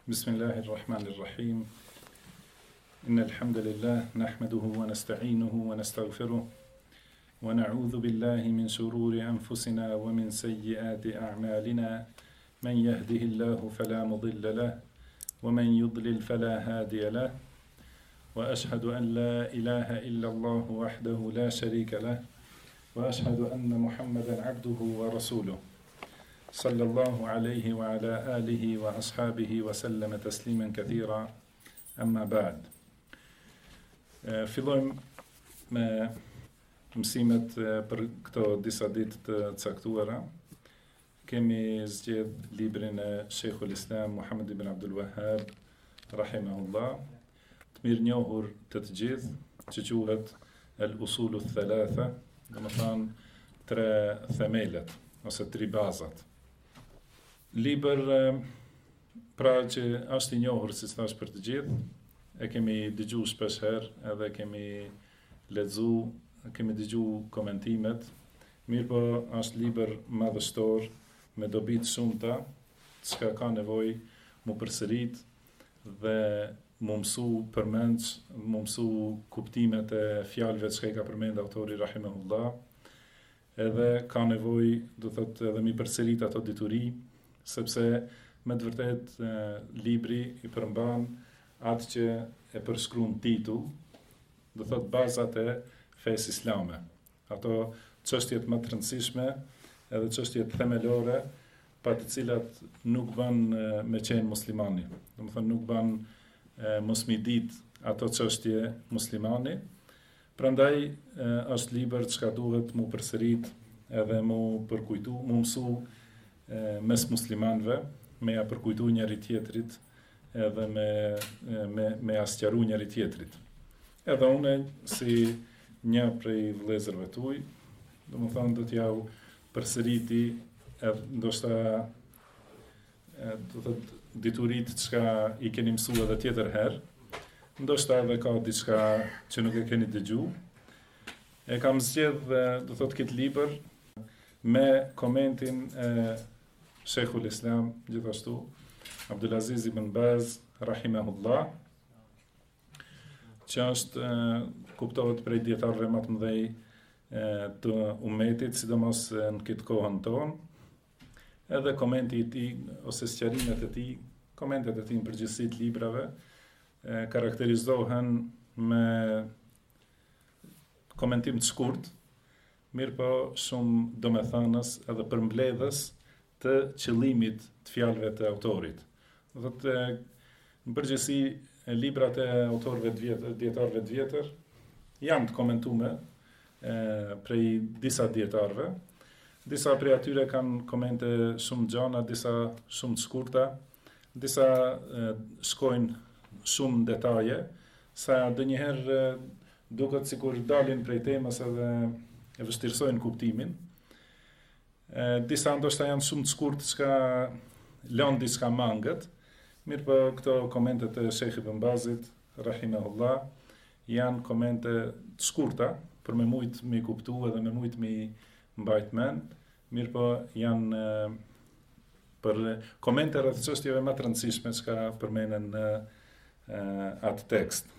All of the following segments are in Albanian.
بسم الله الرحمن الرحيم إن الحمد لله نحمده ونستعينه ونستغفره ونعوذ بالله من شرور أنفسنا ومن سيئات أعمالنا من يهده الله فلا مضل له ومن يضلل فلا هادي له وأشهد أن لا إله إلا الله وحده لا شريك له وأشهد أن محمدا عبده ورسوله صلى الله عليه وعلى آله وأصحابه وسلم تسليما كثيرا أما بعد. Fillojmë me mësimet për këto disa ditë të caktuara. Kemi zgjedh librin e Sheikhul Islam Muhammad ibn Abdul Wahhab rahimahullah, të mirë njohur të gjithë, që quhet Al-Usulu Thalatha, domethënë tre themelet ose tri bazat. Libër pra që është i njohur, si thash, për të gjithë, e kemi dëgjuar shpesh herë, edhe kemi lexuar, kemi dëgjuar komentimet. Mirë po, është libër madhështor me dobi të shumta, çka ka nevojë mu përsërit dhe mu mësu përmendsh, mu mësu kuptimet e fjalëve që i ka përmend autori rahimahullah. Edhe ka nevojë, do thotë, edhe mi përsërit ato dituri, sepse me të vërtet libri i përmban atë që e përshkruan titull, do thot bazat e fesë islame. Ato çështjet më të rëndësishme edhe çështjet themelore, pa të cilat nuk bën me qenë muslimani. Domethënë nuk bën mos mi dit ato çështje muslimani. Prandaj është libër që duhet mu përsërit edhe mu përkujtu, mu mësu mes muslimanëve, me ja përkujtu njëri tjetrit edhe me asqaru njëri tjetrit. Edhe une, si një prej vëllezërve tuaj, domethënë do t'jau përsëriti ndoshta do thotë diturit çka i keni mësuar edhe tjetër herë, ndoshta edhe ka diçka që nuk e keni dëgjuar. E kam zgjedh do thotë këtë libër me komentin e Sheikhul Islam, gjithashtu Abdulaziz ibn Baz rahimahullah, që është kuptohet prej dietarëve më të mëdhej të ummetit, sidomos në këtë kohën tonë. Edhe komenti i tij ose sqarimet e tij, komentet e tij në përgjithësi të librave karakterizohen me komentim të shkurt, mirë po shumë domethënës edhe përmbledhës të qëllimit të fjalëve të autorit. Do thotë, në përgjithësi librat e autorëve të vjetër, dietarëve të vjetër, janë të komentuar prej disa dietarëve. Disa prej atyre kanë komente shumë gjana, disa shumë të shkurta, disa shkojnë shumë detaje, sa ndonjëherë duket sikur dalin prej temës edhe e vështirësojnë kuptimin. Disa ndoshta janë shumë të shkurtë, çka lën diçka mangët. Mirë po, këto komentet e Sheikh Ibn Bazit rahimahullah janë komente të shkurta, për me mujt me kuptu edhe me mujt me mbajt mend. Mirë po, janë për komente rreth çështjeve më të rëndësishme që përmenden në atë tekst.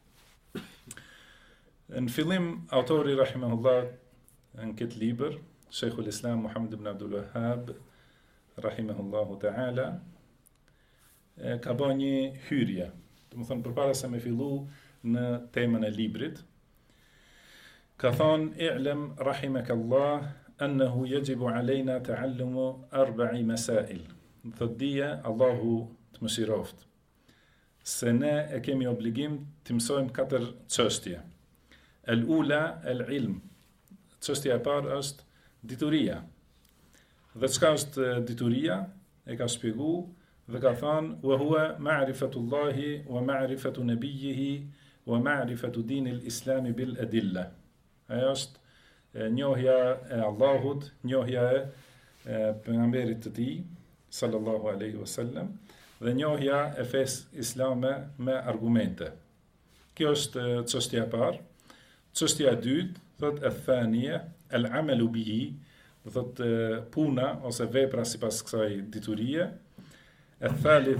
Në fillim, autori rahimahullah në këtë libër, Sheikhul Islam Muhammad ibn Abdul Wahhab rahimahullahu ta'ala, ka bërë një hyrje. Domethënë, përpara se me fillu në temën e librit, ka thonë: "I'lam rahimakallah annahu yajibu alayna ta'allumu arba'i masail." Thotë dije, Allahu të mëshiroft, se ne e kemi obligim të mësojmë 4 çështje. El-ula el-ilm. Çështja e parë është dituria. Dhe çka është dituria? E ka shpjeguar dhe ka thënë: "Wa huwa ma'rifatullahi wa ma'rifatu nabiyhi wa ma'rifatu dinil islam bil adilla." Ajo është njohja e Allahut, njohja e pejgamberit të tij sallallahu alaihi wasallam dhe njohja e fesë islame me argumente. Kjo është çështja e parë. Çështja e dytë thotë e-thania el-amalu bihi, do thotë puna ose vepra sipas kësaj diturie. E thalitha,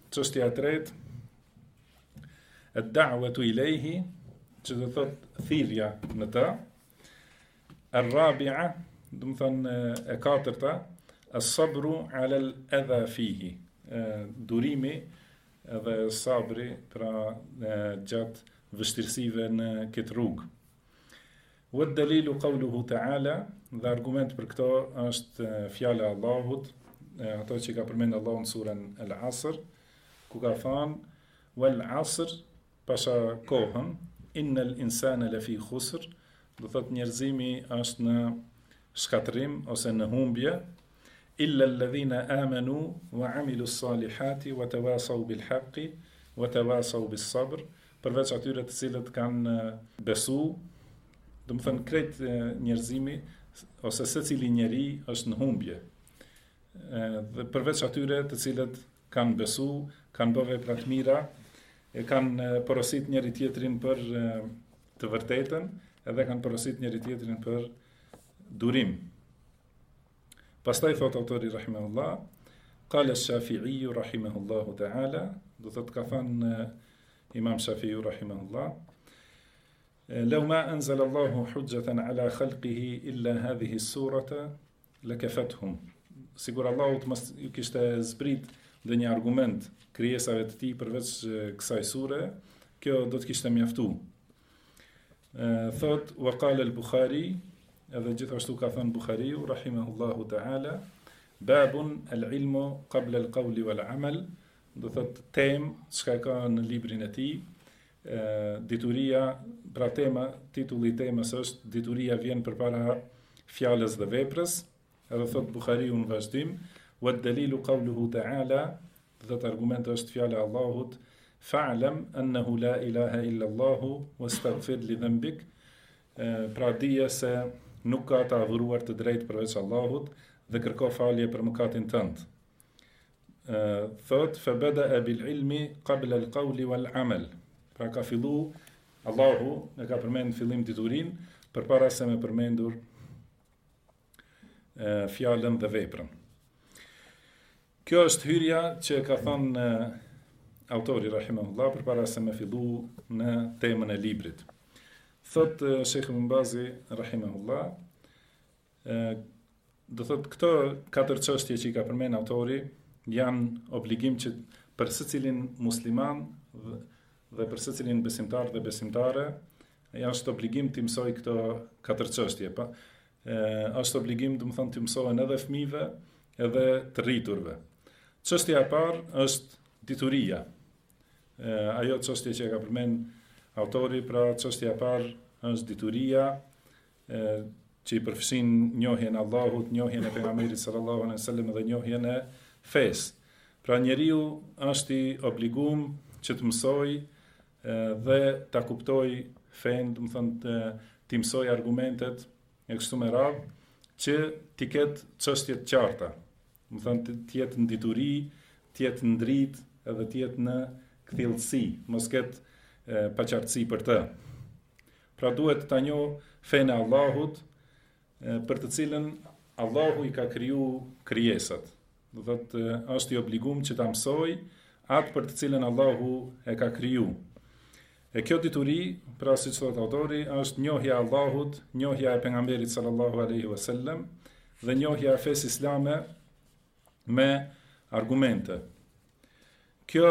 çështja e tretë, ad-da'watu ilayhi, që do thot thirrja në të. Ar-rabi'a, do të thonë e katërta, as-sabru 'ala al-adha fihi, durimi edhe sabri pra gjatë vështirësive në këtë rrugë. Wa dalilu qawluhu ta'ala, dhe argument për këto është fjala e Allahut, ato që ka përmend Allahu në surën Al-Asr, ku ka thënë wal 'asr, pasha kohën, innal insana lafi khusr, do thot njerëzimi është në shkatrim ose në humbje, illa alladhina amanu wa amilu s-salihati wa tawasaw bil haqqi wa tawasaw bis sabr, përveç atyre të cilët kanë besu, do të thënë krejt njerëzimi ose secili njeri është në humbje. Dhe përveç atyre të cilët kanë besu, kanë bërë vepra të mira, e kanë porosit njëri tjetrin për të vërtetën, edhe kanë porosit njëri tjetrin për durim. Pastaj thot autori rahimahullah, qala ash-Shafi'i rahimahullahu ta'ala, do thot ka thënë Imam Shafi'i rahimahullah, law ma anzala Allahu hujjatan ala khalqihi illa hadhihi as-surata lakafathum. Sigur Allahu të mos ju kishte zbrit ndonjë argument krijesave të tij përveç kësaj sure, kjo do të kishte mjaftuar. Thot wa qala al-Bukhari, edhe gjithashtu ka thënë Bukhariu rahimahullahu ta'ala, babun al-ilmu qabla al-qawli wal-amal, do thot temë çka ka në librin e tij, dituria, pra titulli i temës është dituria vjen përpara fjalës dhe veprës, edhe thot Bukhariu në vazhdim, wa dalilu qawluhu ta'ala, do thot argumenti është fjala e Allahut, fa'lam annahu la ilaha illa Allahu wastaghfir li dhanbik, pra dije se nuk ka të adhuruar të drejtë përveç Allahut dhe kërko falje për mëkatin tënd. Thot fabada'a bil ilmi qabla al qawli wal amal, pra ka fillu Allahu e ka përmend fillim diturin përpara se me përmendur fjalën dhe veprën. Kjo është hyrja që ka thënë autori rahimahullah përpara se me fillu në temën e librit. Thot Sheikh Ibn Bazi rahimahullah, do thot këto katër çështje që i ka përmend autori janë obligim që për secilin musliman dhe për secilin besimtar dhe besimtare është obligim të mësoj këto katër çështje. Është obligim, do të thonë, të mësohen edhe fëmijëve, edhe të rriturve. Çështja e parë është dituria. Ajo çështje që e ka përmend autori, pra çështja e parë është dituria, që i përfshin njohjen e Allahut, njohjen e pejgamberit sallallahu alaihi wasallam dhe njohjen e fesë. Pra njeriu është i obliguar që të mësoj dhe ta kuptoj fen, do të thonë të mësoj argumentet e kështu me radhë, që t'i ketë çështje të qarta. Do të thonë të jetë në dituri, të jetë në dritë, edhe të jetë në kthjellësi, mos ketë paqartësi për të. Pra duhet ta njoh fen e Allahut, për të cilën Allahu i ka kriju krijesat. Do thotë është i obliguar që ta mësoj atë për të cilën Allahu e ka kriju. E kjo dituri, pra siç thot autori, është njohja e Allahut, njohja e pejgamberit sallallahu alaihi wasallam dhe njohja e fesë islame me argumente. Kjo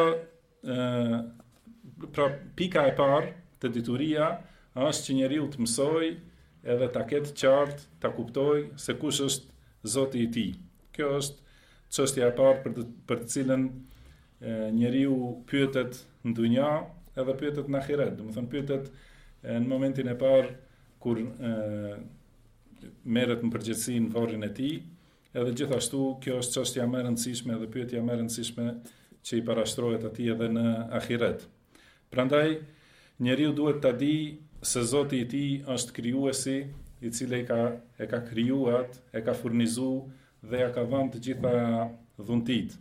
pra pika e parë të dituria është që njeriu të mësoj edhe ta ketë qartë, ta kuptoj se kush është Zoti i tij. Kjo është çështja e parë për të cilën njeriu pyetet në dunja edhe pyetet në ahiret. Do të thonë pyetet në momentin e parë kur merret në përgjithësi në varrin e tij, edhe gjithashtu kjo është çështja më e rëndësishme dhe pyetja më e rëndësishme që i parashtrohet atij edhe në ahiret. Prandaj njeriu duhet ta di se Zoti i tij është krijuesi, i cili e ka krijuar, e ka furnizuar dhe ja ka dhënë të gjitha dhuntit.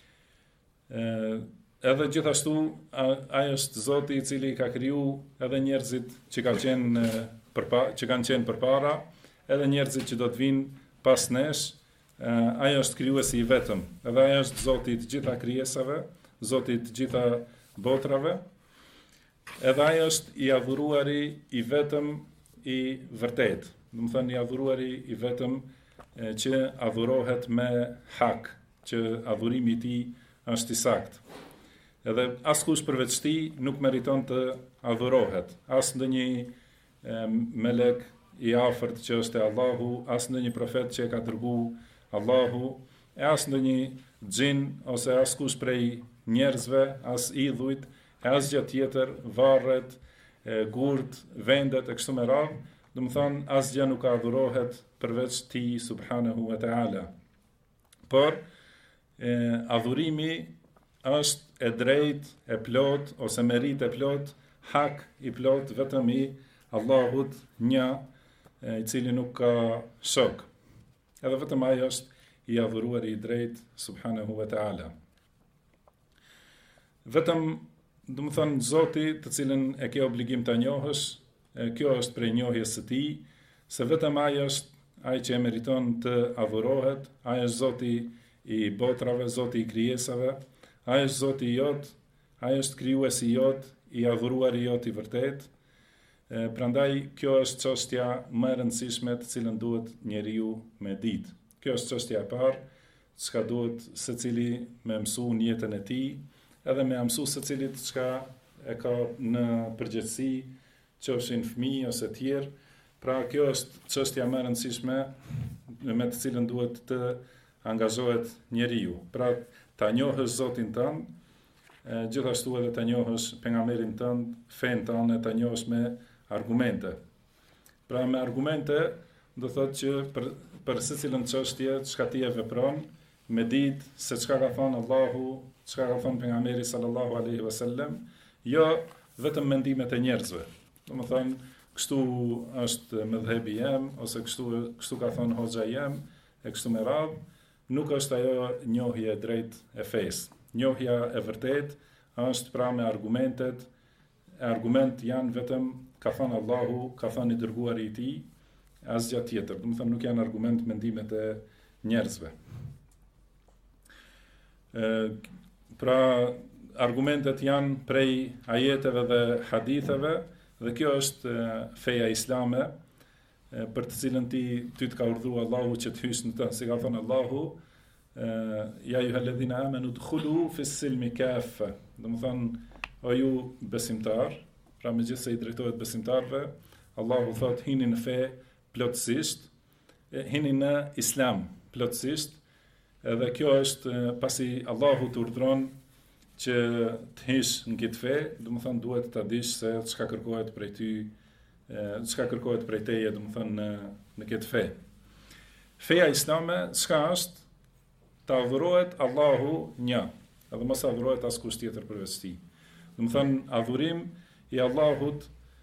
Edhe gjithashtu ai është Zoti i cili ka krijuar edhe njerëzit që kanë qenë përpara, edhe njerëzit që do të vinë pas nesh, ajo është krijuesi I vetëm, edhe ajo është Zoti I të gjitha krijesave, Zoti I të gjitha botrave, edhe ajo është I adhuruari I vetëm I vërtet. Do të thënë I adhuruari I vetëm që adhurohet me hak, që adhurimi I tij është I saktë. Edhe askush përveç tij nuk meriton të adhurohet. As ndonjë melek I afërt që është Allahu, as ndonjë profet që e ka dërguar Allahu, e as ndonjë xhin ose askush prej njerëzve, as idhujt, e as gjë tjetër, varret, gurt, vendet e kështu me radhë, do të thonë asgjë nuk adhurohet përveç tij subhanahu wa taala. Por adhurimi është e drejtë, e plot ose merit e plot, hak I plot vetëm I Allahut një, I cili nuk ka shok. Edhe vetëm ai është I adhuruari I drejtë subhanahu wa taala. Vetëm, do të thonë Zoti, të cilën e ke obligim ta njohësh, kjo është prej njohjes së tij, se vetëm ai është ai që e meriton të adhurohet, ai është Zoti I botrave, Zoti I krijesave, ai është Zoti I jot, ai është krijuesi I jot, I adhuruari I jot I vërtet. Prandaj kjo është çështja më e rëndësishme të cilën duhet njeriu me ditë. Kjo është çështja e parë, çka duhet secili me mësu në jetën e tij, edhe me mësu secilit çka e ka në përgjithësi, qofshin fëmijë ose tjerë. Pra kjo është çështja më e rëndësishme me të cilën duhet të angazhohet njeriu. Pra ta njohësh Zotin tënd, gjithashtu edhe ta njohësh pejgamberin tënd, fen tënde, ta njohësh me argumente. Pra me argumente do thotë që për secilën çështje çka ti e vepron, me ditë se çka ka thënë Allahu, çka ka thënë pejgamberi sallallahu alaihi wasallam, jo vetëm mendimet e njerëzve. Domethënë, kështu është mëdhëbi jam ose kështu ka thënë hoxha jam, e kështu me radhë, nuk është ajo njohje e drejtë e fesë. Njohja e vërtet është pra me argumentet, argument janë vetëm ka thënë Allahu, ka thënë I dërguari I tij, asgjë tjetër. Do të thënë nuk janë argument mendimet e njerëzve. Pra argumentet janë prej ajeteve dhe haditheve, dhe kjo është feja islame, për të cilën ty të ka urdhëruar Allahu që të hysh në të, si ka thënë Allahu, ja ayyuhalladhina amanu udkhulu fis-silmi kaffa. Do të thënë, o ju besimtar, pra megjithëse I drejtohet besimtarve, Allahu thot hini në fe plotësisht, hini në islam plotësisht, edhe kjo është pasi Allahu të urdhron që të hish në këtë fe, do të thënë duhet ta dish se çka kërkohet prej ty, çka kërkohet prej teje, do të thënë në këtë fe. Feja islame çka është? Ta adhurohet Allahu një, edhe mos adhurohet askush tjetër përveç tij. Do të thënë adhurim I Allahut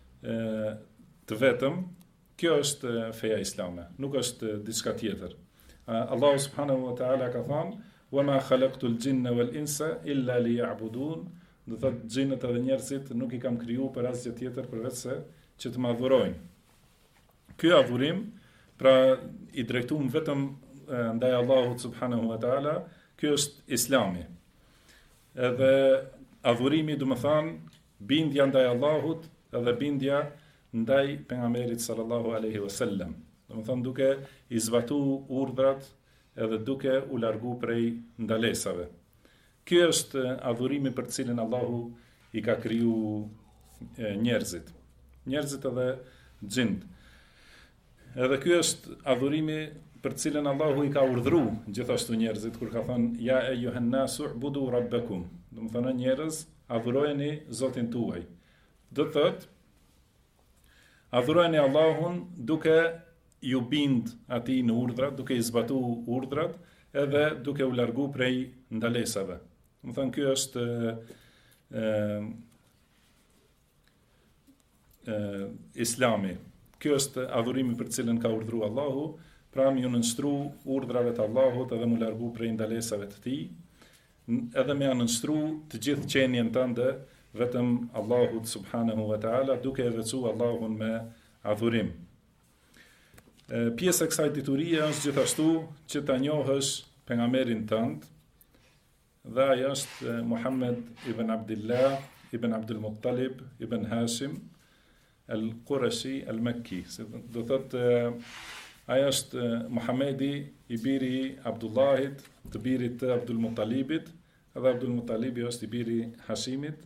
të vetëm, kjo është feja islame, nuk është diçka tjetër. Allahu subhanahu wa taala ka thënë: "Wa ma khalaqtul jinna wal insa illa liya'budun." Do thotë xhinët edhe njerëzit nuk I kam krijuar për asgjë tjetër përveç se që të më adhurojnë. Ky adhurim, pra I drejtuar vetëm ndaj Allahut subhanahu wa taala, ky është Islami. Edhe adhurimi do të thonë bindja ndaj Allahut edhe bindja ndaj pejgamberit sallallahu alaihi wasallam. Do të thonë duke I zbatuar urdhrat edhe duke u largu prej ndalesave. Ky është adhurimi për të cilin Allahu I ka kriju njerëzit. Njerëzit edhe xhinët. Edhe ky është adhurimi për të cilin Allahu I ka urdhëruar gjithashtu njerëzit kur ka thënë ja ayyuhan nasu ubudu rabbakum. Do të thonë njerëz, adhurojeni Zotin tuaj. Do të thotë adhurojeni Allahun duke ju bind atij në urdhrat, duke I zbatuar urdhrat, edhe duke u largu prej ndalesave. Do të thonë ky është Islami. Ky është adhurimi për të cilën ka urdhëruar Allahu, pra më ju nënshtru urdhrave të Allahut edhe mu largu prej ndalesave të tij, edhe me nënshtru të gjithë qenien tënde vetëm Allahut subhanahu wa taala, duke e veçuar Allahun me adhurim. Pjesë e kësaj diturie është gjithashtu që ta njohësh pejgamberin tënd, dhe ai është Muhammed ibn Abdullah ibn Abdul Muttalib ibn Hashim al-Qurashi al-Makki. Do thotë ai është Muhamedi i biri i Abdullahit, të birit të Abdul Muttalibit, edhe Abdul Muttalibi është i biri Hashimit,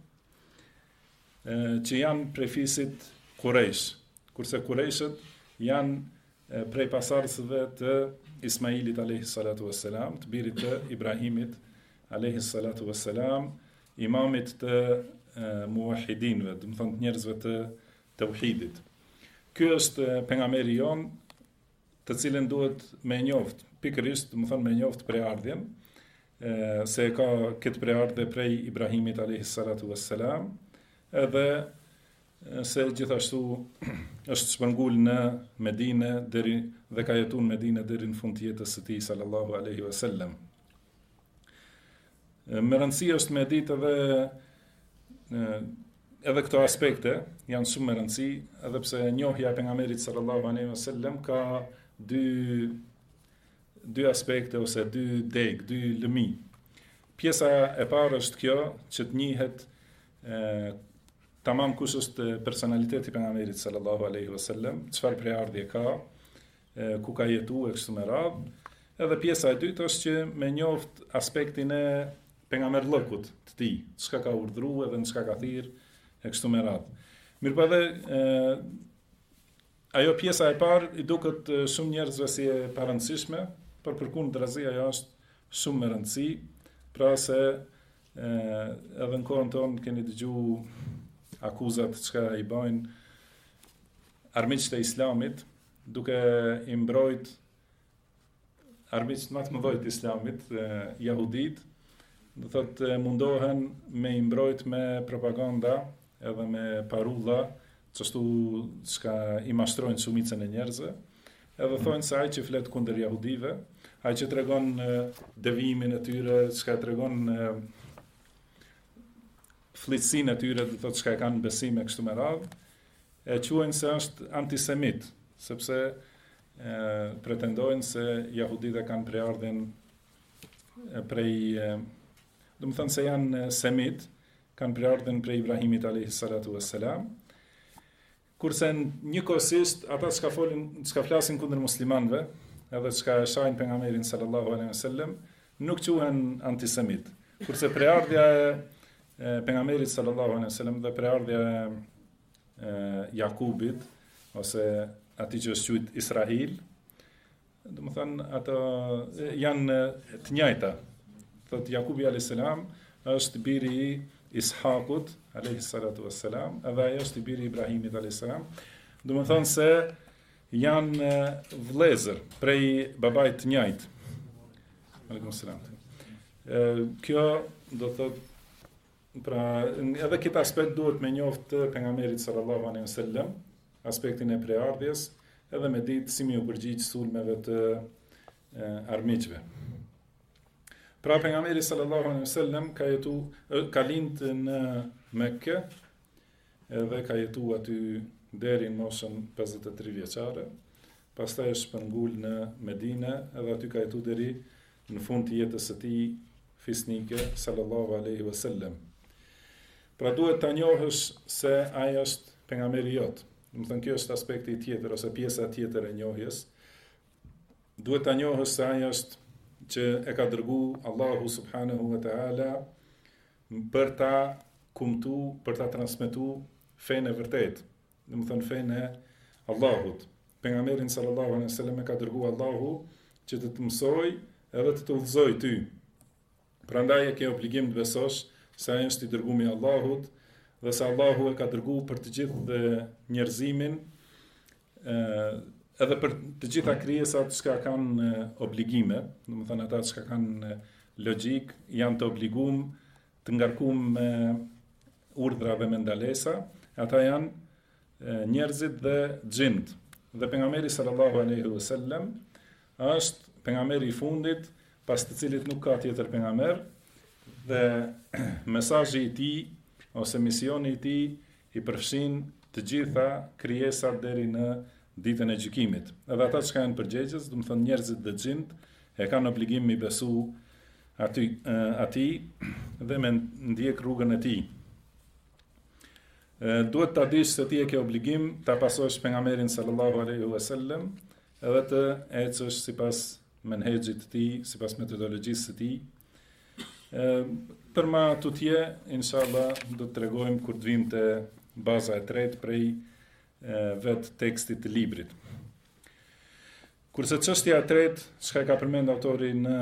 që janë prej fisit Quraysh, kurse Qurayshët janë prej pasardhësve të Ismailit alayhi salatu wassalam, të birit të Ibrahimit alayhi salatu wassalam, imamit të muwahhidinëve, do të thonë njerëzve të tauhidit. Ky është pejgamberi jon, të cilën duhet me njoft, pikërisht, do të thonë me njoft preardhjen, se ka këtë preardhje prej Ibrahimit alayhi salatu wassalam, edhe se gjithashtu është shpërngul në Medinë dhe ka jetuar në Medinë deri në fund të jetës së tij sallallahu alaihi wasallam. Me rëndësi është me ditë edhe këto aspekte janë shumë me rëndësi, edhe pse njohja e pejgamberit sallallahu alaihi wasallam ka dy aspekte ose dy deg, dy lëmi. Pjesa e parë është kjo që të njihet tamam kush është personaliteti i pejgamberit sallallahu alaihi wasallam, çfarë preardhje ka, ku ka jetuar e kështu me radhë. Edhe pjesa e dytë është që me njoft aspektin e pejgamberllëkut të tij, çka ka urdhëruar dhe në çka ka thirrë e kështu me radhë. Mirpo edhe ajo pjesa e parë i duket shumë njerëzve si e parëndësishme, por përkundrazi ajo është shumë me rëndësi, pra se edhe në kohën tonë keni dëgjuar akuzat çka i bajnë armiqtë e Islamit, duke i mbrojt armiqtë më të mëdhenj të Islamit, jahudit, do thotë mundohen me i mbrojt me propaganda edhe me parulla, çështu çka i mashtrojnë shumicën e njerëzve, edhe thonë se ai që flet kundër jahudive, ai që tregon devimin e tyre, çka tregon fllitësinë e tyre, do thotë çka kanë besim e kështu me radhë, e quajnë se është antisemit, sepse pretendojnë se jahuditë kanë preardhjen prej, do të thonë se janë semit, kanë preardhjen prej Ibrahimit alayhi salatu wassalam, kurse njëkohësisht ata çka flasin kundër muslimanëve, edhe çka e shajnë pejgamberin sallallahu alaihi wasallam, nuk quhen antisemit. Kurse preardhja e pejgamberit sallallahu alaihi wasallam dhe preardhja e Jakubit ose atij që është quajtur Israil, do të thonë ato janë të njëjta. Thotë Jakubi alayhis salam është biri i Ishakut alayhis salatu wassalam, edhe ai është i biri i Ibrahimit alayhis salam. Do të thonë se janë vëllezër prej babait të njëjtë. Aleikum salam. Kjo do thotë pra edhe këtë aspekt duhet me njoft të pejgamberit sallallahu alaihi wasallam, aspektin e preardhjes, edhe me ditë si mi u përgjigj sulmeve të armiqve. Pra pejgamberi sallallahu alaihi wasallam ka lindë në Mekke, edhe ka jetuar aty deri në moshën 53 vjeçare, pastaj është shpërngul në Medinë, edhe aty ka jetuar deri në fund të jetës së tij fisnike sallallahu alaihi wasallam. Pra duhet ta njohësh se ai është pejgamberi jot. Do të thënë kjo është aspekti tjetër ose pjesa tjetër e njohjes. Duhet ta njohësh se ai është që e ka dërgu Allahu subhanahu wa ta'ala për ta kumtu, për ta transmetu fenë e vërtet, dhe më thënë fenë e Allahut. Pejgamberin sallallahu alaihi wasallam e ka dërgu Allahu që të të mësoj edhe të udhëzoj ty. Prandaj e ke obligim të besosh se ai është i dërguari i Allahut dhe se Allahu e ka dërgu për të gjithë dhe njerëzimin, edhe për të gjitha krijesat që kanë obligime, do të thënë ata që kanë logjik, janë të obliguar të ngarkuar me urdhra dhe me ndalesa, ata janë njerëzit dhe xhinët. Dhe pejgamberi sallallahu alaihi wasallam është pejgamberi i fundit, pas të cilit nuk ka tjetër pejgamber, dhe mesazhi i tij ose misioni i tij i përfshin të gjitha krijesat deri në ditën e gjykimit. Edhe ata që janë përgjegjës, do të thonë njerëzit dhe xhint, e kanë obligim me besu atij dhe me ndjek rrugën e tij. Duhet ta dish se ti e ke obligim ta pasosh pejgamberin sallallahu alaihi wasallam, edhe të ecësh sipas menhexhit të tij, sipas metodologjisë së tij. Për ma tutje, inshallah, do të tregojmë kur të vim të baza e tretë prej vetë tekstit të librit. Kurse çështja e tretë, çka ka përmend autori në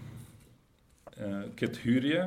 këtë hyrje,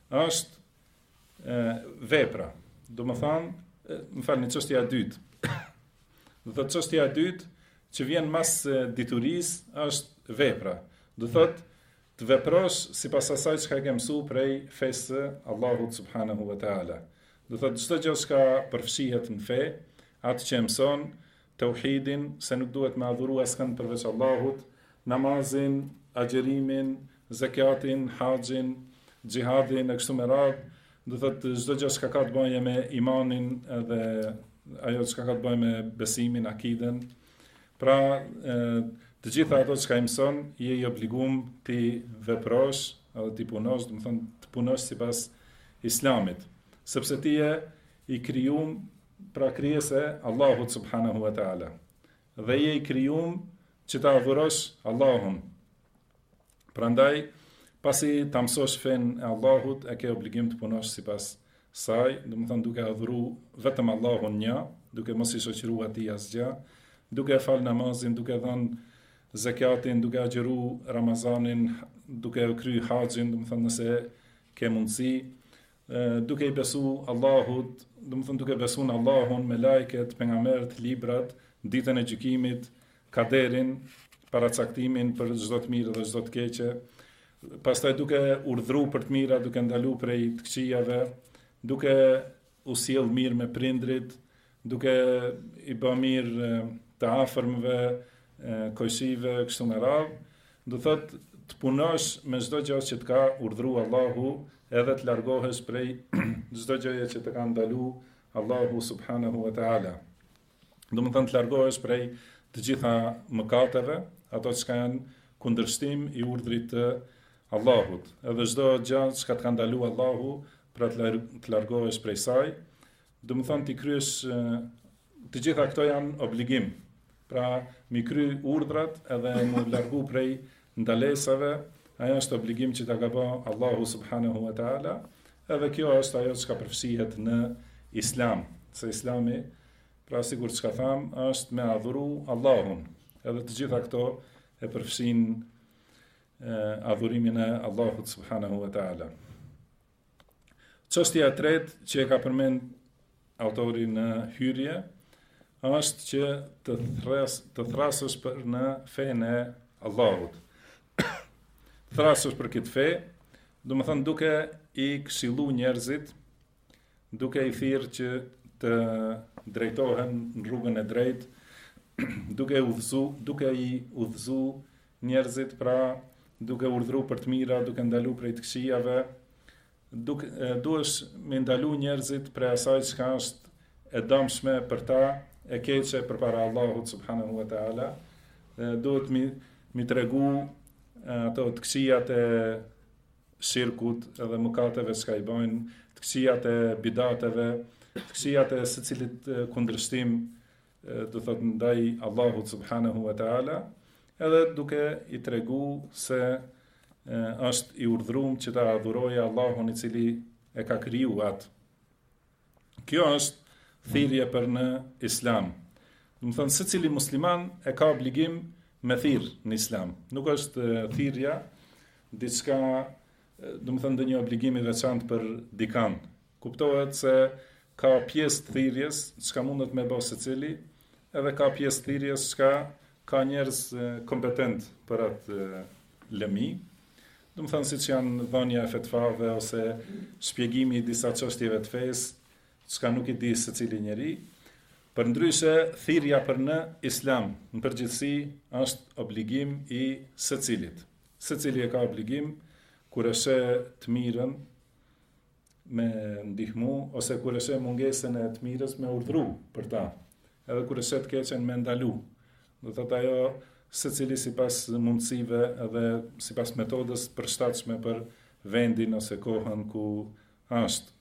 është vepra. Do më thanë, më falni, çështja e dytë. Dhe çështja e dytë, që vjen mas diturisë, është vepra. Do thotë, të veprosh sipas asaj që ke mësuar prej fesë Allahut subhanahu wa taala. Do thotë çdo gjë që përfshihet në fe, atë që mëson tauhidin, se nuk duhet me adhuru askënd përveç Allahut, namazin, agjerimin, zakatin, haxhin, xhihadin e kështu me radhë. Do thotë çdo gjë që ka të bëjë me imanin edhe ajo që ka të bëjë me besimin, akiden. Pra, të gjitha ato që ka i mëson, je i obligum të veprosh, edhe të punosh, do të thonë të punosh sipas Islamit, sepse ti je i krijuar pra krijese Allahut subhanahu wa taala. Dhe je i krijuar që ta adhurosh Allahun. Prandaj, pasi ta mësosh fen e Allahut, e ke obligim të punosh sipas saj, do të thonë duke adhuru vetëm Allahun një, duke mos i shoqëruar atij asgjë, duke fal namazin, duke dhënë zakatin, duke agjeru Ramazanin, duke kry haxhin, do të thonë nëse ke mundësi, duke i besu Allahut, do të thonë duke besu në Allahun, me lajket, pejgamberët, librat, ditën e gjykimit, kaderin, paracaktimin për çdo të mirë dhe çdo të keqe. Pastaj duke urdhëruar për të mira, duke ndaluar prej të këqijave, duke u sjell mirë me prindrit, duke i bë mirë të afërmëve, kojshive, kështu me radhë, do thotë të punosh me çdo gjë që të ka urdhëruar Allahu, edhe të largohesh prej çdo gjëje që të ka ndaluar Allahu subhanahu wa taala. Do të thonë të largohesh prej të gjitha mëkateve, ato që janë kundërshtim i urdhrit të Allahut. Edhe çdo gjë që ka të ka ndaluar Allahu, pra të largohesh prej saj. Do të thonë ti kryesh të gjitha këto janë obligim. Pra, mi kry urdhrat edhe mu largu prej ndalesave, ajo është obligim që ta ka bë Allahu subhanahu wa taala, edhe kjo është ajo që ka përfshihet në Islam, se Islami, pra sigur që ka tham, është me adhuru Allahun, edhe të gjitha këto e përfshin adhurimin e Allahut subhanahu wa taala. Çështja e tretë që e ka përmend autori në hyrje, është që të thrasësh për në fenë e Allahut. Të thrasësh për këtë fe, do më thënë duke i këshillu njerëzit, duke i thirrë që të drejtohen në rrugën e drejtë, duke i udhëzu njerëzit, pra duke urdhëruar për të mira, duke ndaluar prej të këqijave, duhesh me ndalu njerëzit prej asaj që është e dëmshme për ta, e keqe përpara Allahut subhanahu wa taala. Duhet mi tregu ato të këqijat e shirkut edhe mëkateve që i bëjnë, të këqijat e bidateve, të këqijat e secilit kundërshtim, do thotë ndaj Allahut subhanahu wa taala, edhe duke i tregu se është i urdhëruar që ta adhurojë Allahun i cili e ka kriju atë. Kjo është thirrje për në Islam. Do të thonë secili musliman e ka obligim me thirr në Islam. Nuk është thirrja diçka, do të thonë ndonjë obligim i veçantë për dikan. Kuptohet se ka pjesë të thirrjes çka mundet me bë secili, edhe ka pjesë të thirrjes çka ka njerëz kompetent për atë lëmi. Do të thonë siç janë dhënia e fetvave ose shpjegimi i disa çështjeve të fesë, çka nuk i di secili njeri. Përndryshe, thirrja për në Islam, në përgjithësi, është obligim i secilit. Secili e ka obligim kur e sheh të mirën me ndihmu, ose kur e sheh mungesën e të mirës me urdhru për ta. Edhe kur e sheh të keqen me ndalu. Do thotë ajo secili sipas mundësive edhe sipas metodës përshtatshme për vendin ose kohën ku është.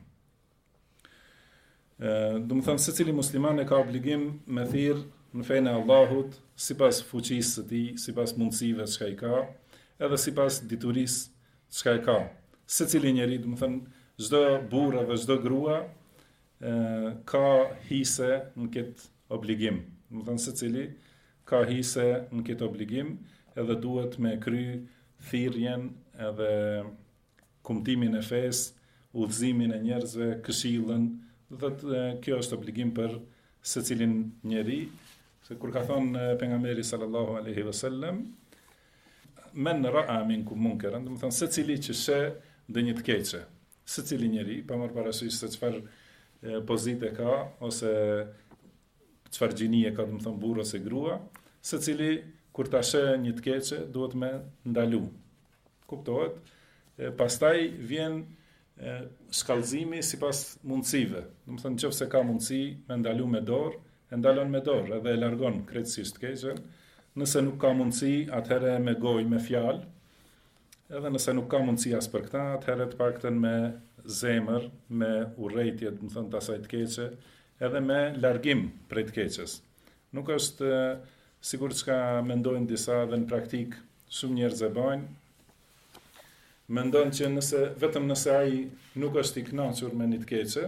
Do të thënë secili musliman e ka obligim me thirr në fenë e Allahut sipas fuqisë së tij, sipas mundësive që i ka, edhe sipas diturisë që i ka. Secili njeri, do të thënë çdo burr dhe çdo grua ka hise në këtë obligim. Do të thënë secili ka hise në këtë obligim edhe duhet me kry thirrjen edhe kumtimin e fesë, udhëzimin e njerëzve, këshillën. Do thotë kjo është obligim për secilin njeri, se kur ka thënë pejgamberi sallallahu alaihi wasallam, men ra'a minkum munkaran, do të thonë secili që sheh ndonjë të keqe, secili njeri, pa marrë parasysh se çfarë pozite ka ose çfarë gjinie ka, do të thonë burr ose grua, secili kur ta sheh një të keqe duhet me ndalu. Kuptohet? Pastaj vjen shkallëzimi sipas mundësive. Do të thonë nëse ka mundësi me ndalu me dorë, e ndalon me dorë edhe e largon krejtësisht keqen. Nëse nuk ka mundësi, atëherë me gojë, me fjalë. Edhe nëse nuk ka mundësi as për këtë, atëherë të paktën me zemër, me urrëtie, do të thonë të asaj të keqe, edhe me largim prej të keqes. Nuk është sigur çka mendojnë disa dhe në praktik shumë njerëz e bëjnë. Mendon që vetëm nëse ai nuk është i kënaqur me një të keqe,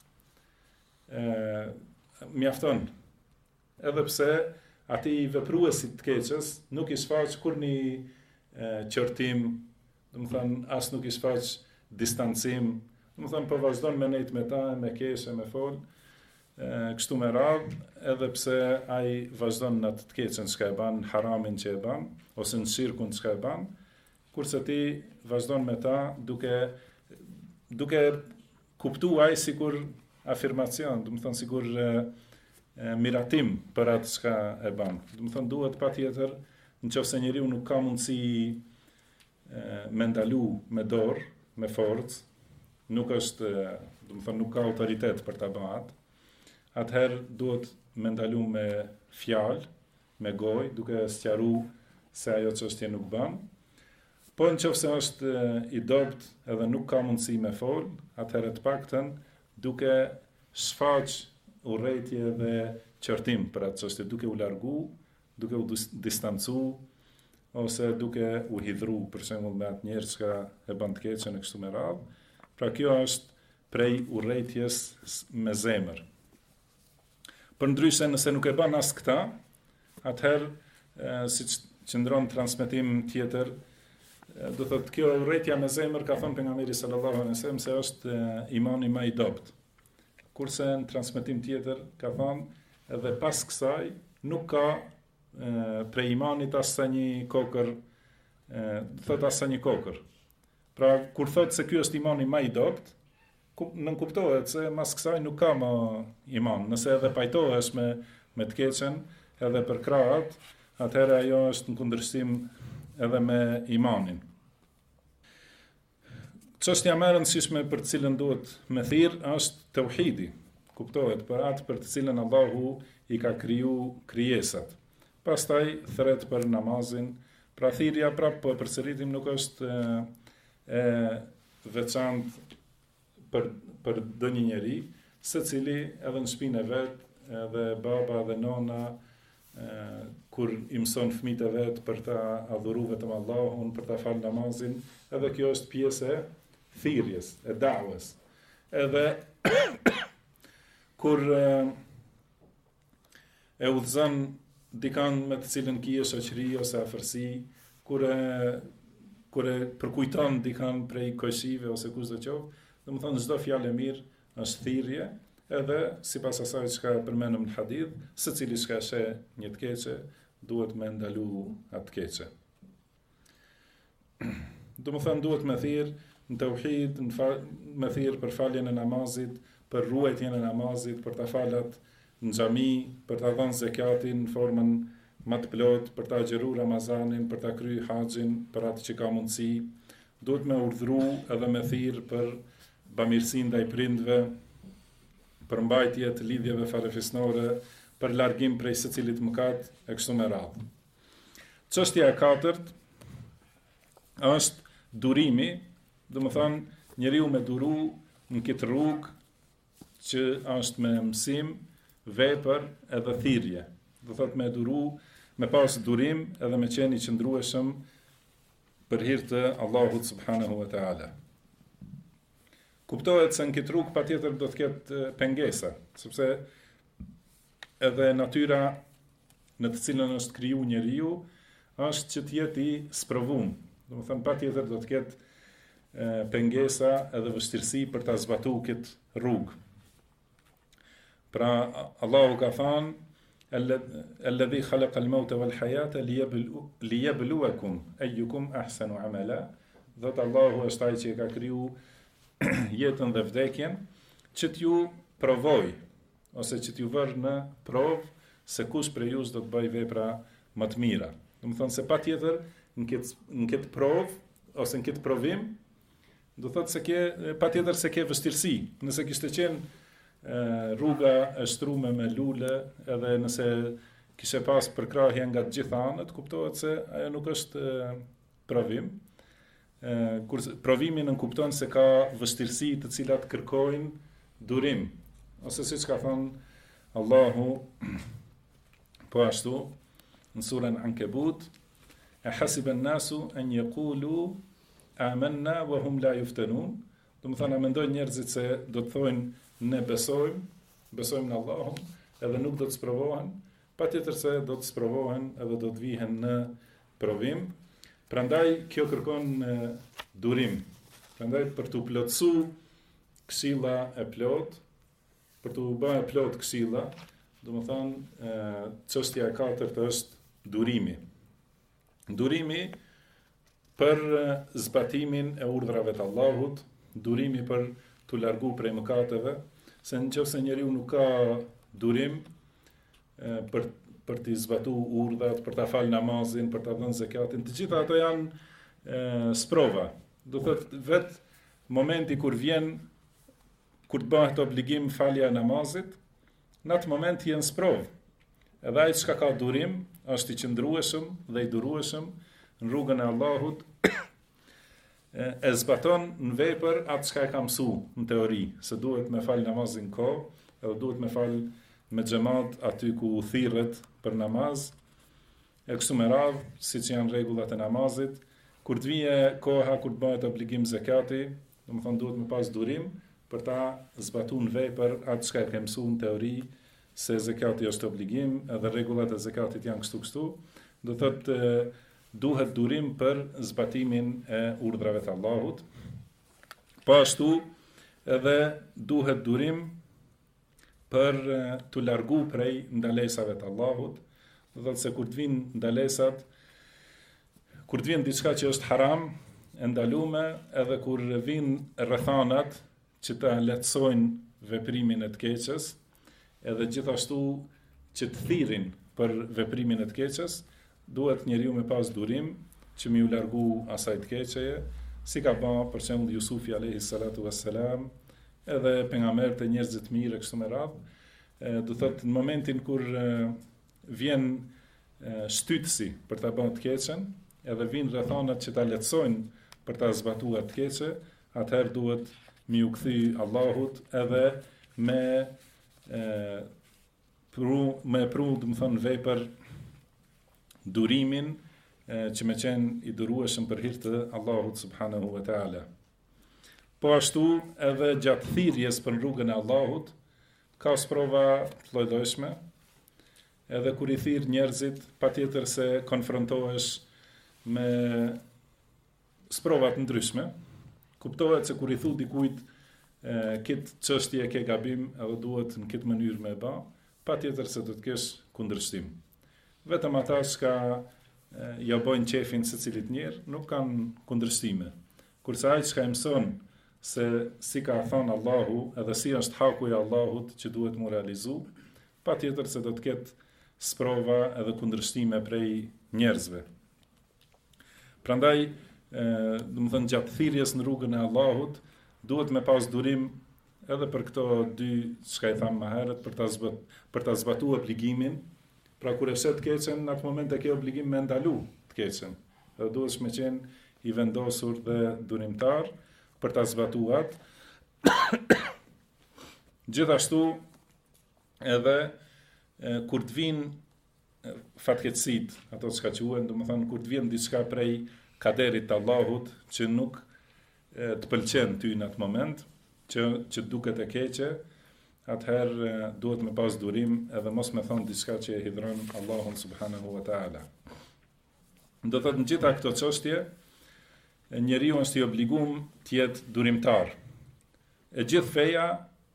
mjafton. Edhe pse ati vepruesi të keqes nuk i shfaq kur një qërtim, do të thënë as nuk i shfaq distancim, do të thënë po vazhdon me nejt me ta, me keshe, me fol, kështu me radhë, edhe pse ai vazhdon në të keqen çka e ban, haramin që e ban, ose në shirkun çka e ban, kurse ti vazhdon me ta duke kuptuar sikur afirmacion, do të thënë sikur miratim për atë çka e ban. Do të thënë duhet patjetër, nëse njeriu nuk ka mundësi me ndalu me dorë, me forcë, nuk është, do të thënë nuk ka autoritet për ta bërë atë, atëherë duhet me ndalu me fjalë, me gojë, duke sqaruar se ajo çështje nuk bën. Po nëse është i dopt edhe nuk ka mundësi me fol, atëherë të paktën duke shfaq urrëtie dhe qërtim për atë çështje, duke u largu, duke u distancu, ose duke u hidhru, për shembull me atë njerëz që e bën të keqen e kështu me radhë. Pra kjo është prej urrëties me zemër. Përndryshe nëse nuk e bën as këta, atëherë siç qëndron transmetim tjetër, do thotë kjo urrëtia me zemër ka thënë pejgamberi sallallahu alaihi wasallam se është imani më i dobët. Kurse në transmetim tjetër ka thënë edhe pas kësaj nuk ka prej imanit as sa një kokër, thotë as sa një kokër. Pra kur thotë se ky është imani më i dobët, nën kuptohet se mas kësaj nuk ka më iman. Nëse edhe pajtohesh me të keqen edhe për krahat, atëherë ajo është në kundërshtim edhe me imanin. Çështja më e rëndësishme për të cilën duhet me thirr është tauhidi. Kuptohet për atë për të cilën Allahu i ka kriju krijesat. Pastaj thret për namazin, pra thirrja prapë po përsëritim nuk është e veçantë për ndonjë njeri, secili edhe në shtëpinë e vet, edhe baba dhe nona kur i mëson fëmijët e vet për ta adhuruar vetëm Allahun, për ta fal namazin, edhe kjo është pjesë e thirrjes, e da'wes. Edhe kur e udhëzon dikan me të cilën kije shoqëri ose afërsi, kur e përkujton dikan prej koshive ose kushdo qoftë, domethënë çdo fjalë e mirë është thirrje, edhe sipas asaj çka përmendëm në hadith, secili që sheh një të keqe duhet me ndalu atë të keqe. Domethënë duhet me thirr në tauhid, me thirr për faljen e namazit, për ruajtjen e namazit, për ta falat në xhami, për ta dhënë zakatin në formën më të plotë, për ta xhiruar Ramazanin, për ta kryer haxhin për atë që ka mundësi. Duhet me urdhëru edhe me thirr për bamirësinë ndaj prindve, për mbajtje të lidhjeve farefisnore, për largim prej secilit mëkat e kështu me radhë. Çështja e katërt është durimi, domethënë njeriu me duru në këtë rrugë që është me mësim, vepër edhe thirrje. Do thotë me duru, me pas durim edhe me qenë i qëndrueshëm për hir të Allahut subhanahu wa taala. Kuptohet se në këtë rrugë patjetër do të ketë pengesa, sepse edhe natyra në të cilën është kriju njeriu është që të jetë i sprovuar. Domethënë patjetër do të ketë pengesa edhe vështirësi për ta zbatuar këtë rrugë. Pra Allahu ka thënë alladhi khalaqa al-mauta wal-hayata liyabluwakum ayyukum ahsanu amala. Dhot Allahu është ai që ka kriju jetën dhe vdekjen që t'ju provoj ose që t'ju vërë në provë se kush prej jush do të bëj vepra më të mira. Do të thonë se patjetër në këtë provë ose në këtë provim do thotë se patjetër se ke vështirësi. Nëse kishte qenë rruga e shtrume me lule, edhe nëse kishe pas përkrahje nga të gjitha anët, kuptohet se ajo nuk është provim. Kur provimin nënkupton se ka vështirësi të cilat kërkojnë durim, ose siç ka thënë Allahu po ashtu në surën Ankebut, e hasiben nasu an yaqulu amanna wa hum la yuftanun. Do të thonë, mendojnë njerëzit se do të thojnë ne besojmë në Allahun, edhe nuk do të sprovohen, patjetër se do të sprovohen edhe do të vihen në provim. Prandaj kjo kërkon durim. Prandaj për të plotësu këshilla e plot, për të bërë plot këshilla, do të thonë çështja e katërt është durimi. Durimi për zbatimin e urdhrave të Allahut, durimi për të largu prej mëkateve, se nëse njeriu nuk ka durim për të zbatu urdhat, për ta fal namazin, për ta dhënë zakatin, të gjitha ato janë sprova. Do thotë vet momenti kur të bëhet obligim falja e namazit, në atë moment janë sprovë. Edhe ai që ka durim është i qëndrueshëm dhe i durueshëm në rrugën e Allahut, e zbaton në vepër atë çka e ka mësuar në teori, se duhet me fal namazin kohë, edhe duhet me fal me xhamat aty ku thirret për namaz, e kështu me radhë, siç janë rregullat e namazit. Kur të vije koha kur të bëhet obligim zakati, do të thonë duhet me pas durim për ta zbatuar në vepër atë çka e ke mësuar në teori, se zakati është obligim, edhe rregullat e zakatit janë kështu. Do thotë duhet durim për zbatimin e urdhrave të Allahut. Po ashtu edhe duhet durim për të largu prej ndalesave të Allahut. Do thotë se kur të vinë ndalesat, kur të vinë diçka që është haram, e ndaluar, edhe kur vinë rrethanat që ta lehtësojnë veprimin e të keqes, edhe gjithashtu që të thirrin për veprimin e të keqes, duhet njeriu me pas durim që mi u largu asaj të keqeje, si ka ba për shembull Jusufi alayhi salatu wassalam, edhe pejgamberët e njerëzit mirë kështu me radhë. Do thotë në momentin kur vjen shtytësi për ta bërë të keqen, edhe vinë rrethanat që ta lehtësojnë për ta zbatuar të keqe, atëherë duhet mi u kthy Allahut edhe me pru, do të thonë vepër durimin që me qenë i durueshëm për hir të Allahut subhanahu wa taala. Po ashtu edhe gjatë thirrjes për rrugën e Allahut ka sprova të lloj-llojshme. Edhe kur i thirr njerëzit, patjetër se konfrontohesh me sprova të ndryshme. Kuptohet se kur i thu dikujt këtë çështje ke gabim, edhe duhet në këtë mënyrë me bë, patjetër se do të kesh kundërshtim. Vetëm ata që ja bojnë qefin secilit njerë, nuk kanë kundërshtime. Kurse ai që mëson se si ka thënë Allahu, edhe si është haku i Allahut që duhet mu realizu, patjetër se do të ketë sprova edhe kundërshtime prej njerëzve. Prandaj, do të thënë gjatë thirrjes në rrugën e Allahut, duhet me pas durim edhe për këto dy çka I tham më herët për ta zbatuar obligimin. Pra kur e fshet të keqen, në atë moment e ke obligim me ndalu të keqen. Dhe duhet me qenë I vendosur dhe durimtar për ta zbatuar. Gjithashtu edhe kur të vinë fatkeqësit, ato çka quhen, domethënë kur të vjen diçka prej kaderit të Allahut që nuk të pëlqen ty në atë moment, që duket e keqe, atëherë duhet me pas durim edhe mos me thonë diçka që e hidhron Allahun subhanahu wa taala. Do thotë në gjitha këto çështje, njeriu është I obliguar të jetë durimtar. E gjithë feja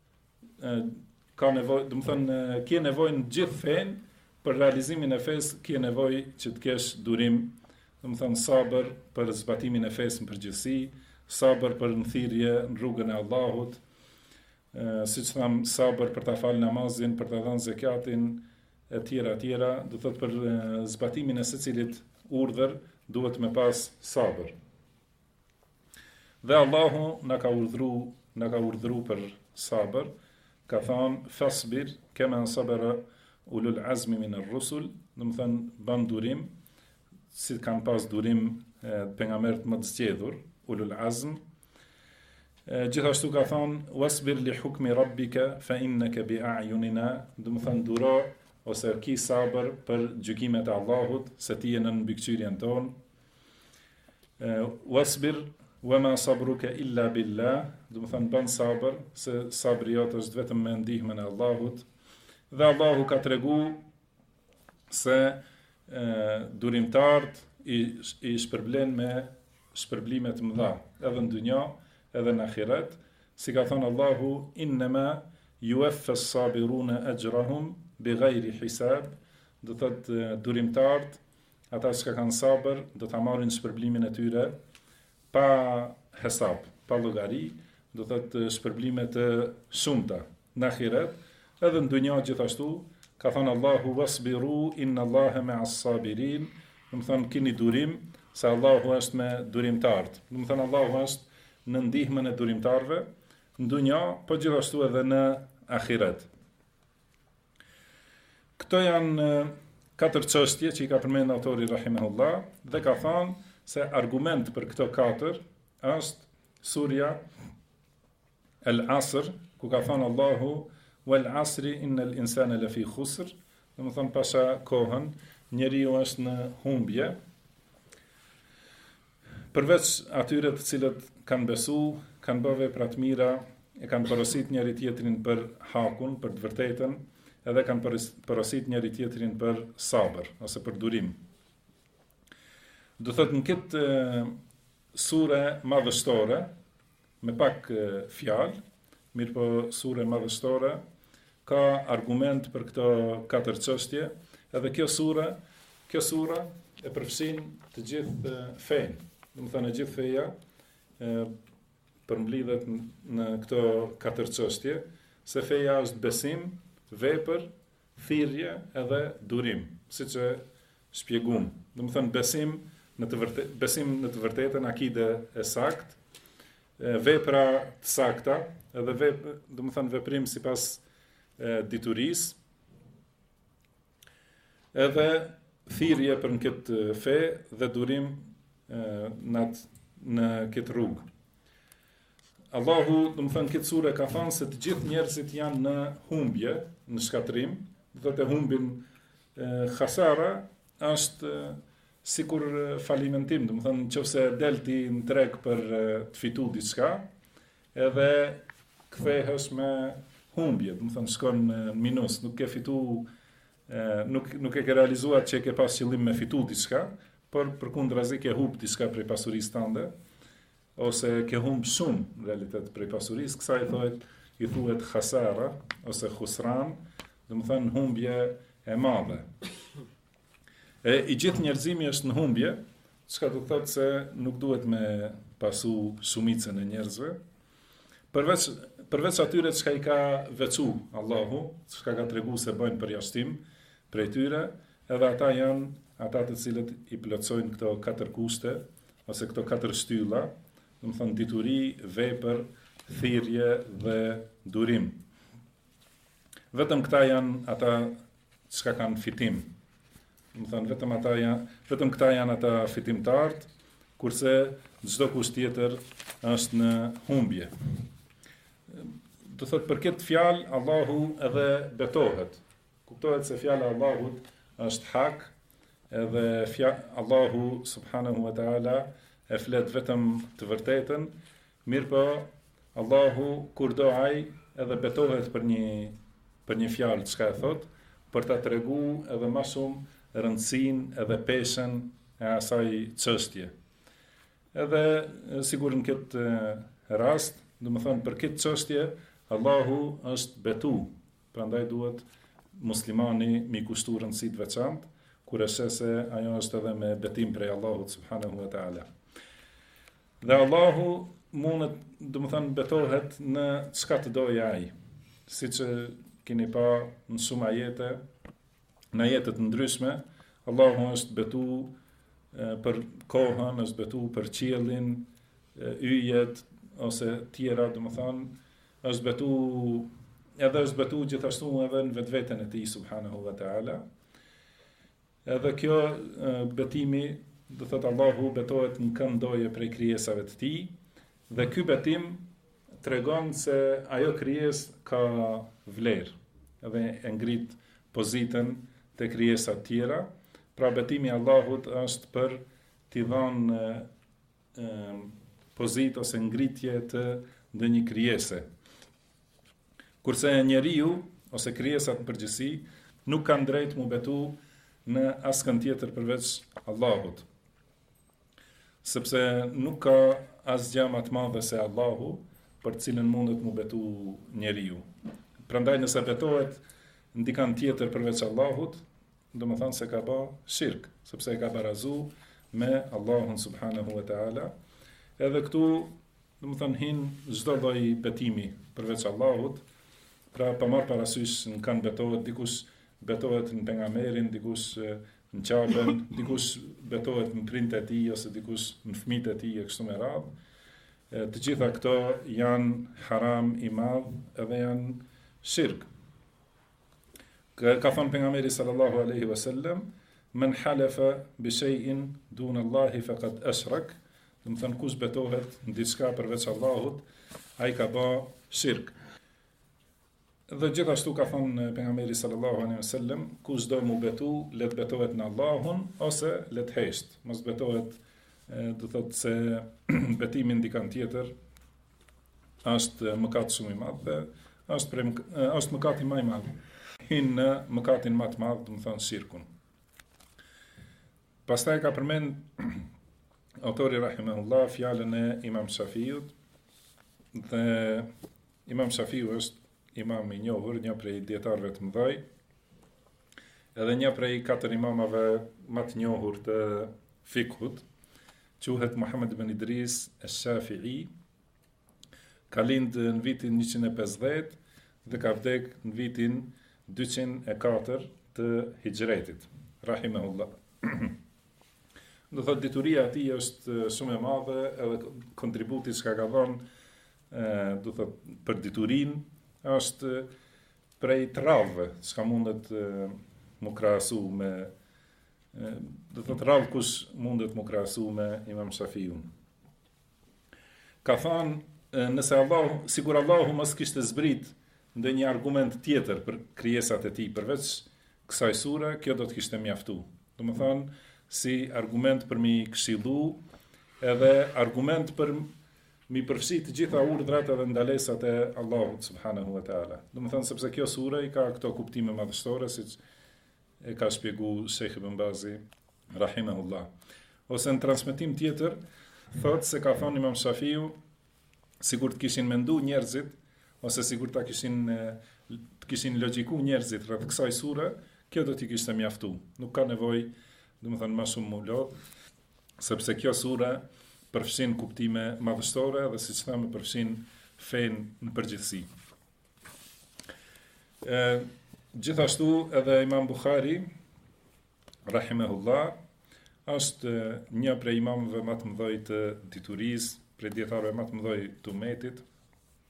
ka nevojë, do të thonë, ke nevojë në gjithë fen për realizimin e fesë, ke nevojë që të kesh durim, do të thonë sabër për zbatimin e fesë në përgjithësi, sabër për nthirrje në rrugën e Allahut, siç tham, sabër për ta falë namazin, për ta dhënë zakatin, e tjera, do të thotë për zbatimin e secilit urdhër duhet me pas sabër. Dhe Allahu na ka urdhëruar për sabër, ka thënë fasbir kema sabara ulul azmi min ar-rusul, do të thënë ban durim, si kanë pas durim pejgamberët më të zgjedhur, ulul azm. Gjithashtu ka thënë wasbir li hukmi rabbika fa innaka bi a'yunina, do të thënë duro ose ki sabër për gjykimet e Allahut, se ti je në mbikëqyrjen tonë. Wasbir wama sabruka illa billah, do të thënë ban sabër, se sabri jot është vetëm me ndihmën e Allahut. Dhe Allahu ka tregu se durimtarët I shpërblen me shpërblime të mëdha, edhe në dunja, edhe në ahiret, si ka thënë Allahu, innama yuwaffa as-sabiruna ajrahum bighayri hisab, do thotë durimtarët, ata që kanë sabër, do ta marrin shpërblimin e tyre pa hesab, pa llogari, do thotë shpërblime të shumta në ahiret, edhe në dunja gjithashtu. Ka thënë Allahu wasbiru inna Allaha ma'as sabirin, do të thonë keni durim, se Allahu është me durimtarët. Do të thonë Allahu është në ndihmën e durimtarëve në dunja, po gjithashtu edhe në ahiret. Këto janë 4 çështje që I ka përmendur autori rahimahullah, dhe ka thënë se argument për këto 4 është surja Al-Asr, ku ka thënë Allahu wal asri innal insana lafi khusr, do të thonë pasha kohën njeriu është në humbje, përveç atyre të cilët kanë besu, kanë bërë vepra të mira, e kanë porosit njëri tjetrin për hakun, për të vërtetën, edhe kanë porosit njëri tjetrin për sabër, ose për durim. Do thotë në këtë sure madhështore, me pak fjalë, mirë po sure madhështore, ka argument për këto 4 çështje, edhe kjo sura e përfshin të gjithë fenë. Do të thënë gjithë feja përmblidhet në këto 4 çështje, se feja është besim, vepër, thirrje edhe durim, siç e shpjeguam. Do të thënë besim në të vërtetën, akide e saktë, vepra të sakta, edhe do të thënë veprim sipas diturisë, edhe thirrje për në këtë fe dhe durim në këtë rrugë. Allahu, do të thënë këtë sure ka thënë se të gjithë njerëzit janë në humbje, në shkatrim, do të humbin khasara është sikur falimentim, do të thënë nëse delti në treg për të fituar diçka, edhe kthehesh me humbje, do të thënë shkon në minus, nuk ke fituar, nuk e ke realizuar që ke pas qëllim me fitu diçka, por përkundrazi ke humb diçka prej pasurisë tënde, ose ke humb shumë në realitet prej pasurisë, kësaj I thuhet khasara ose khusran, do të thënë humbje e madhe. I gjithë njerëzimi është në humbje, çka do të thotë se nuk duhet me pasu shumicën e njerëzve, përveç atyre çka I ka veçu Allahu, çka ka tregu se bëjnë përjashtim prej tyre, edhe ata janë ata të cilët I plotësojnë këto 4 kushte ose këto 4 shtylla, do të thonë dituri, vepër, thirrje dhe durim. Vetëm këta janë ata që kanë fitim. Do të thënë vetëm këta janë ata fitimtarët, kurse çdo kusht tjetër është në humbje. Do thotë për këtë fjalë Allahu edhe betohet. Kuptohet se fjala e Allahut është hak, edhe Allahu subhanahu wa taala e flet vetëm të vërtetën, mirëpo Allahu kur do ai edhe betohet për një fjalë çka e thot, për ta treguar edhe më shumë rëndësinë edhe peshën e asaj çështje. Edhe sigur në këtë rast, domethënë për këtë çështje Allahu është betu. Prandaj duhet muslimani mi kushtu rëndësi të veçantë, kur e sheh se ajo është edhe me betim prej Allahut subhanahu wa taala. Dhe Allahu mundet, domethënë betohet në çka të dojë ai. Siç keni pa në shumë ajete, në ajetet ndryshme, Allahu është betu për kohën, është betu për qiellin, yjet ose tjera, domethënë është betu gjithashtu edhe në vetveten e tij subhanahu wa taala. Edhe kjo betimi, do thotë Allahu betohet në këndoje prej krijesave të tij, dhe ky betim tregon se ajo krijesë ka vlerë, edhe e ngrit pozitën te krijesat tjera. Pra betimi i Allahut është për t'i dhënë pozitë ose ngritje të ndonjë krijese. Kurse njeriu ose krijesat në përgjithësi nuk kanë drejt mu betu në askën tjetër përveç Allahut. Sepse nuk ka asgjë më të madhe se Allahu, për të cilën mundet mu betu njeriu. Prandaj nëse betohet në dikant tjetër përveç Allahut, do më thanë se ka ba shirk, sepse e ka barazu me Allahun subhanahu wa ta'ala. Edhe këtu, do më thanë, hinë çdo lloj betimi përveç Allahut, pra pa marrë parasysh në kanë betohet, dikush betohet në pejgamberin, dikush në Qabën, dikush betohet në prindët e tij, ose dikush në fëmijët e tij e kështu me radhë. Të gjitha këto janë haram i madh edhe janë shirk. Ka thënë pejgamberi sallallahu alaihi wasallam, men halafa bi shay'in dun Allahi faqad ashrak. Do të thënë kush betohet në diçka përveç Allahut, ai ka bë shirk. Dhe gjithashtu ka thënë pejgamberi sallallahu alaihi wasallam, kush do mu betu, le të betohet në Allahun ose le të hesht. Mos betohet, do thotë se betimi ndikant tjetër është mëkat shumë i madh dhe është mëkati më i madh. Hinë në mëkatin më të madh, do të thonë shirkun. Pastaj ka përmend autori rahimahullah fjalën e Imam Shafiut, dhe Imam Shafiu është imam i njohur, një prej dietarëve të mëdhej, edhe një prej 4 imamave më të njohur të fikhut, quhet Muhammad ibn Idris al-Shafi'i. Ka lind në vitin 150 dhe ka vdek në vitin 204 të hijretit, rahimahullah. Do thotë dituria e tij është shumë e madhe, edhe kontributi që ka dhënë, do thotë për diturinë është prej të radhëve, çka mundet mu krahasu me, do thotë radhë kush mundet mu krahasu me Imam Shafiun. Ka thënë, nëse sigur Allahu mos kishte zbrit ndonjë argument tjetër për krijesat e tij përveç kësaj sure, kjo do të kishte mjaftu. Domethënë, si argument për mi këshillu, edhe argument për mi përfshi të gjitha urdhrat edhe ndalesat e Allahut subhanahu wa taala. Domethënë, sepse kjo sure i ka këto kuptime madhështore, siç e ka shpjeguar Sheikh Ibn Bazi rahimahullah. Ose në transmetim tjetër thotë se ka thënë Imam Shafiu, sikur të kishin mendu njerëzit, ose sikur të kishin logjiku njerëzit rreth kësaj sure, kjo do t'i kishte mjaftu. Nuk ka nevojë, domethënë më shumë më lodh, sepse kjo sure përfshin kuptime madhështore dhe siç thamë përfshin fen në përgjithësi. Gjithashtu edhe Imam Buhari rahimahullah është një prej imamëve më të mëdhej të diturisë, prej dietarëve më të mëdhej të umetit,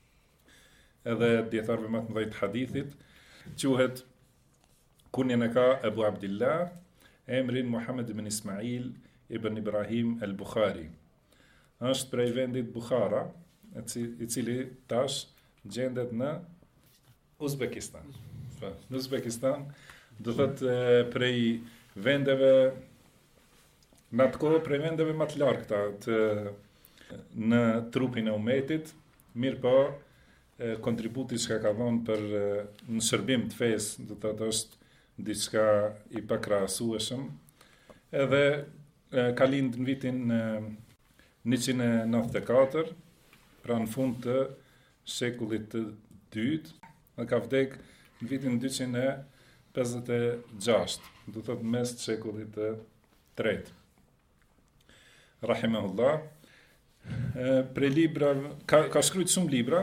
edhe djetarëve më të mëdhenj të hadithit, quhet kunjen e ka Abu Abdillah, emrin Muhammed ibn Ismail ibn Ibrahim al-Bukhari. Është prej vendit Bukhara, i cili tash gjendet në Uzbekistan. Në Uzbekistan, do thotë prej vendeve në atë kohë prej vendeve më të largëta në trupin e umetit, mirë po kontributi që ka dhënë për në shërbim të fesë, do thotë është diçka i pakrahasueshëm. Edhe ka lind në vitin 194, pra në fund të shekullit të dytë, dhe ka vdek në vitin 256, do thotë mes të shekullit të tretë. Rahimahullah. Prej libra, ka shkruajtur shumë libra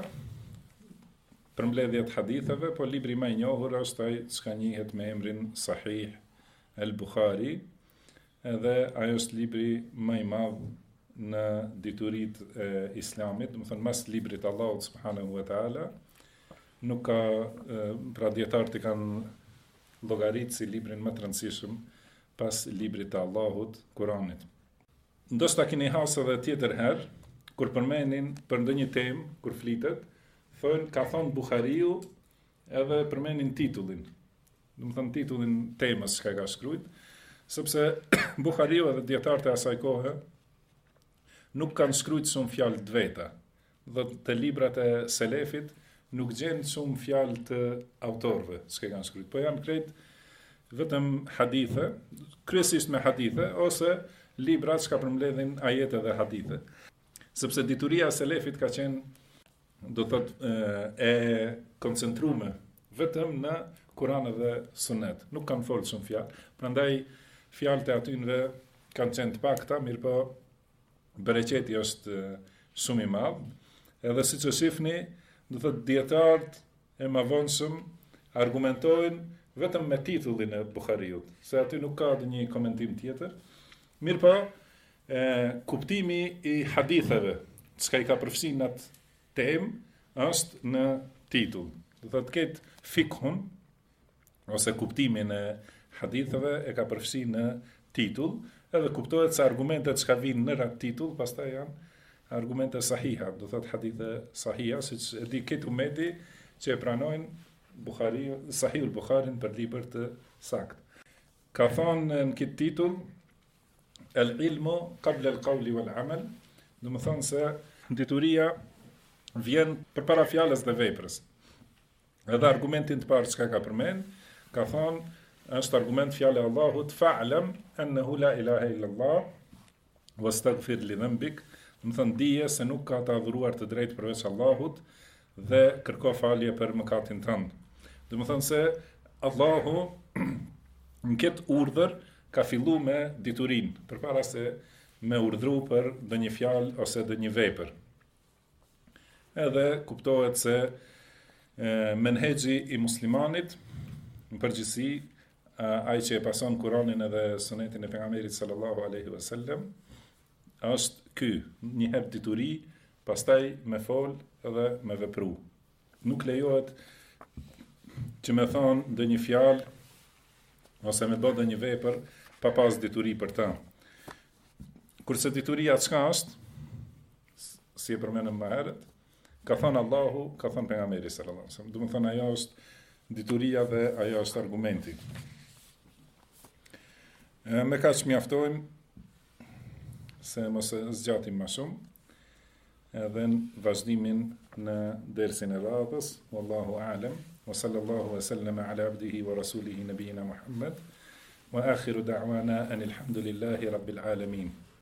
për mbledhje të haditheve, po libri më i njohur është ai që njihet me emrin Sahih al-Bukhari, edhe ajo është libri më i madh në dituritë e Islamit, do të thonë mas librit të Allahut subhanahu wa taala, nuk ka pra dietarët i kanë llogaritë si librin më të rëndësishëm pas librit të Allahut, Kuranit. Ndoshta keni hasë edhe tjetër herë, kur përmenin për ndonjë temë, kur flitet, ka thonë Buhariu edhe përmenin titullin. Do të thonë titullin temës që ka shkruajt, sepse Buhariu edhe dietarët e asaj kohe nuk kanë shkruajt shumë fjalë të veta. Dhe të librat e selefit nuk gjen shumë fjalë të autorëve që kanë shkruajt, po janë krejt vetëm hadithe, kryesisht me hadithe ose libra që ka përmbledhin ajete dhe hadithe. Sepse dituria e selefit ka qenë, do thotë, e koncentruar vetëm në Kur'an dhe Sunet. Nuk kanë folë shumë fjalë. Prandaj fjalët e atyre kanë qenë të pakta, mirë po bereqeti është shumë i madh. Edhe siç e shihni, do thotë dietarët e mëvonshëm argumentojnë vetëm me titullin e Buhariut, se aty nuk ka ndonjë komentim tjetër. Mirë po, kuptimi i haditheve, çka i ka përfshi në atë temë, është në titull. Do thotë këtë fikhun, ose kuptimin e haditheve e ka përfshi në titull, edhe kuptohet se argumentet që ka vinë në atë titull, pastaj janë argumente sahiha, do thotë hadithe sahiha, siç e di këtë umeti që e pranojnë Sahihul Bukharin për libër të sakt. Ka thonë në këtë titull, el-ilmu qabla al-qawli wal-amal, do të thonë se dituria vjen përpara fjalës dhe veprës. Edhe argumentin të parë që ka përmend, ka thonë, është argument fjala e Allahut, fa'lam annahu la ilaha illa Allah wastaghfir li dhanbik, do të thonë dije se nuk ka të adhuruar të drejtë përveç Allahut dhe kërko falje për mëkatin tënd. Do të thonë se Allahu në këtë urdhër ka fillu me diturin, përpara se me urdhru për ndonjë fjalë ose ndonjë vepër. Edhe kuptohet se menhexhi i muslimanit, në përgjithësi, ai që e pason Kur'anin edhe Sunetin e pejgamberit sallallahu alaihi wasallam, është ky, një herë dituri, pastaj me fol edhe me vepru. Nuk lejohet që me thonë ndonjë fjalë ose me bë ndonjë vepër pa pas dituri për ta. Kurse dituria çka është? Si e përmenëm më herët, ka thënë Allahu, ka thënë pejgamberi sallallahu alaihi wasallam. Do të thonë ajo është dituria dhe ajo është argumenti. Me kaq mjaftojmë se mos e zgjatim më shumë. Edhe në vazhdimin në dersin e radhës, wallahu a'lam, wa sallallahu wa sallama ala abdihi wa rasulihi nabiyina Muhammad, wa akhiru da'wana anil hamdulillahi rabbil alamin.